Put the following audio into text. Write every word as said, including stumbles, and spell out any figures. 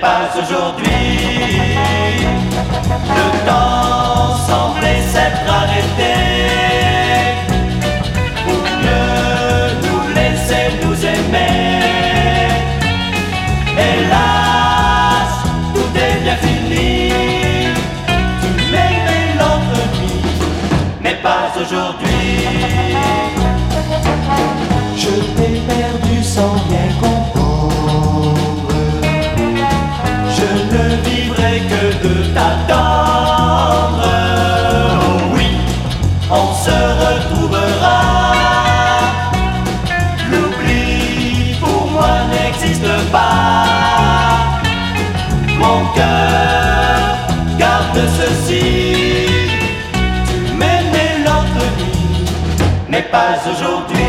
pas aujourd'hui. Le temps semblait s'être arrêté pour mieux nous laisser nous aimer. Hélas, tout est bien fini. Tu m'aimais l'autre nuit, mais pas aujourd'hui. Je t'ai perdu sans bien comprendre. Je ne vivrai que de t'attendre. Oh oui, on se retrouvera. L'oubli pour moi n'existe pas. Mon cœur garde ceci. Tu m'aimais l'autre nuit, mais pas aujourd'hui.